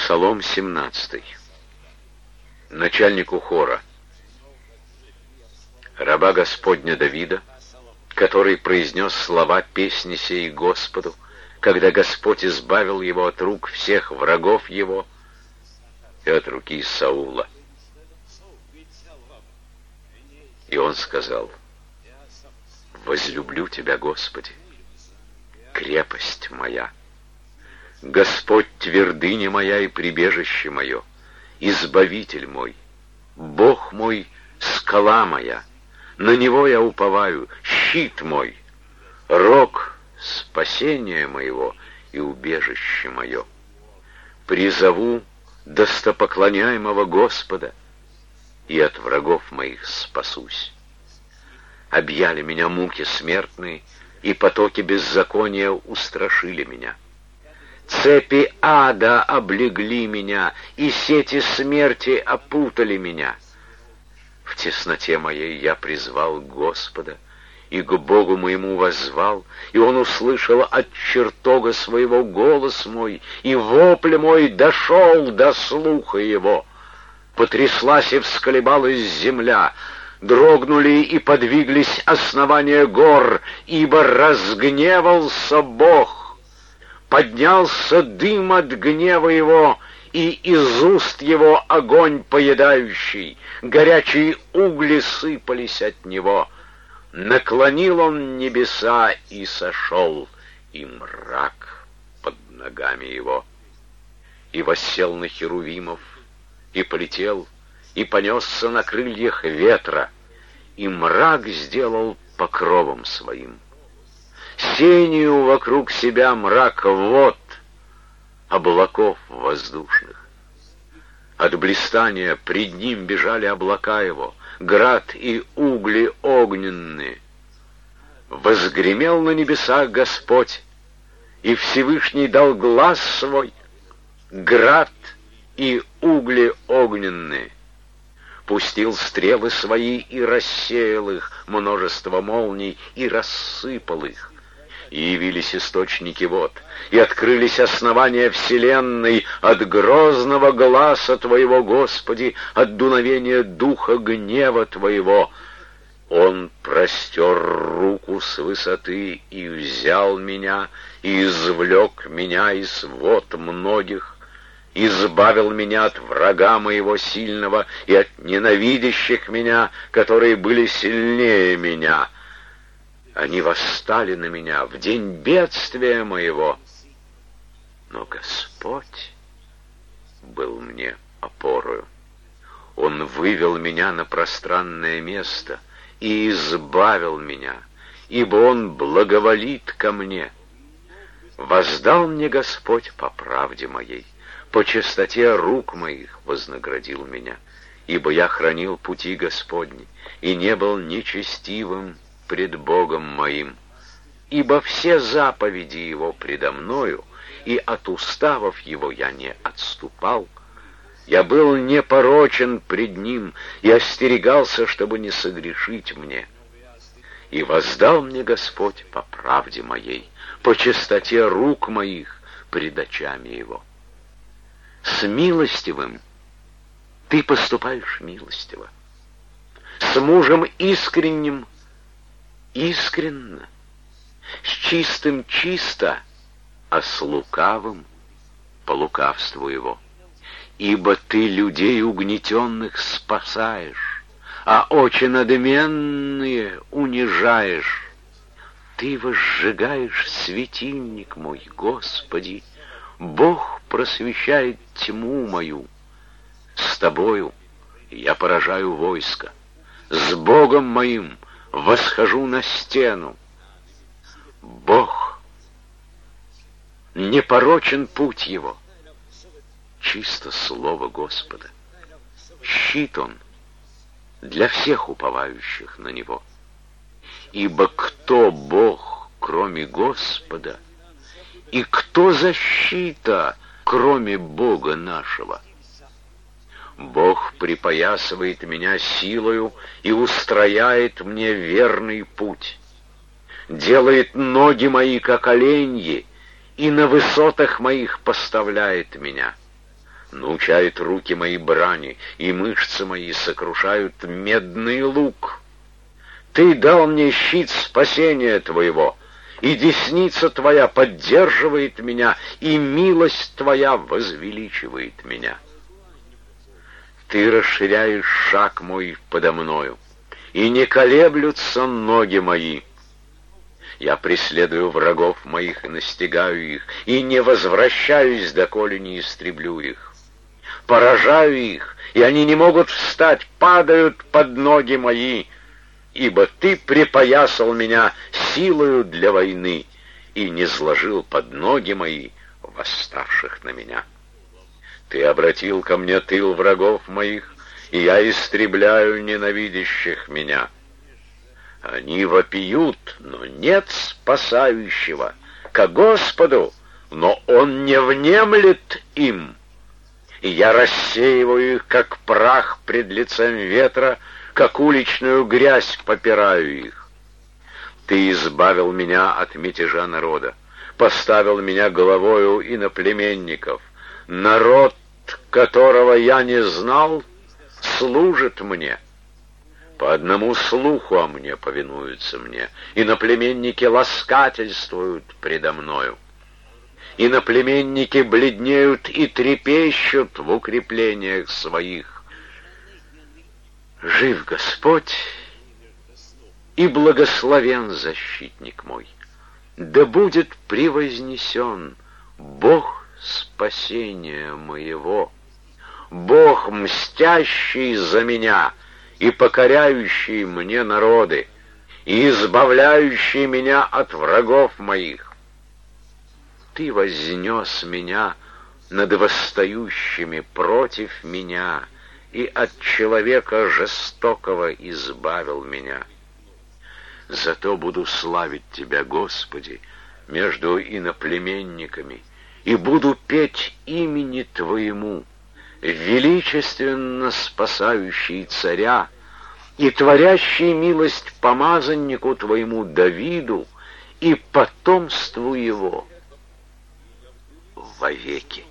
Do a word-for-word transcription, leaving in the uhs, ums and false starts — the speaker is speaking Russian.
Псалом семнадцатый. Начальнику хора. Раба Господня Давида, который произнес слова песни сей Господу, когда Господь избавил его от рук всех врагов его и от руки Саула. И он сказал: возлюблю Тебя, Господи, крепость моя. Господь твердыня моя и прибежище мое, избавитель мой, Бог мой, скала моя, на Него я уповаю, щит мой, рог спасения моего и убежище мое. Призову достопоклоняемого Господа, и от врагов моих спасусь. Объяли меня муки смертные, и потоки беззакония устрашили меня. Цепи ада облегли меня, и сети смерти опутали меня. В тесноте моей я призвал Господа, и к Богу моему воззвал, и Он услышал от чертога своего голос мой, и вопль мой дошел до слуха его. Потряслась и всколебалась земля, дрогнули и подвиглись основания гор, ибо разгневался Бог. Поднялся дым от гнева его, и из уст его огонь поедающий, горячие угли сыпались от него. Наклонил он небеса и сошел, и мрак под ногами его. И воссел на херувимов, и полетел, и понесся на крыльях ветра, и мрак сделал покровом своим. Сенью вокруг себя мрак вод, облаков воздушных. От блистания пред ним бежали облака его, град и угли огненные. Возгремел на небесах Господь, и Всевышний дал глас свой, град и угли огненные. Пустил стрелы свои и рассеял их, множество молний, и рассыпал их. И явились источники вод, и открылись основания вселенной от грозного гласа Твоего, Господи, от дуновения духа гнева Твоего. Он простер руку с высоты и взял меня, и извлек меня из вод многих, избавил меня от врага моего сильного и от ненавидящих меня, которые были сильнее меня. Они восстали на меня в день бедствия моего, но Господь был мне опорою. Он вывел меня на пространное место и избавил меня, ибо Он благоволит ко мне. Воздал мне Господь по правде моей, по чистоте рук моих вознаградил меня, ибо я хранил пути Господни и не был нечестивым пред Богом моим, ибо все заповеди Его предо мною, и от уставов Его я не отступал. Я был непорочен пред Ним и остерегался, чтобы не согрешить мне. И воздал мне Господь по правде моей, по чистоте рук моих пред очами Его. С милостивым ты поступаешь милостиво, с мужем искренним искренно, с чистым чисто, а с лукавым по лукавству его. Ибо ты людей угнетенных спасаешь, а очи надменные унижаешь. Ты возжигаешь светильник мой, Господи, Бог просвещает тьму мою. С тобою я поражаю войско, с Богом моим восхожу на стену. Бог, непорочен путь его, чисто слово Господа. Щит он для всех уповающих на него. Ибо кто Бог, кроме Господа, и кто защита, кроме Бога нашего? Бог припоясывает меня силою и устрояет мне верный путь, делает ноги мои, как оленьи, и на высотах моих поставляет меня. Научают руки мои брани, и мышцы мои сокрушают медный лук. Ты дал мне щит спасения Твоего, и десница Твоя поддерживает меня, и милость Твоя возвеличивает меня. Ты расширяешь шаг мой подо мною, и не колеблются ноги мои. Я преследую врагов моих и настигаю их, и не возвращаюсь, доколе не истреблю их. Поражаю их, и они не могут встать, падают под ноги мои, ибо Ты припоясал меня силою для войны и не сложил под ноги мои восставших на меня. Ты обратил ко мне тыл врагов моих, и я истребляю ненавидящих меня. Они вопиют, но нет спасающего, ко Господу, но Он не внемлет им. И я рассеиваю их, как прах пред лицем ветра, как уличную грязь попираю их. Ты избавил меня от мятежа народа, поставил меня головою иноплеменников. Народ, которого я не знал, служит мне. По одному слуху о мне повинуются мне. Иноплеменники ласкательствуют предо мною. Иноплеменники бледнеют и трепещут в укреплениях своих. Жив Господь, и благословен защитник мой. Да будет превознесен Бог спасения моего, Бог, мстящий за меня и покоряющий мне народы, и избавляющий меня от врагов моих. Ты вознес меня над восстающими против меня, и от человека жестокого избавил меня. Зато буду славить Тебя, Господи, между иноплеменниками, и буду петь имени Твоему, величественно спасающий царя и творящий милость помазаннику Твоему Давиду и потомству его вовеки.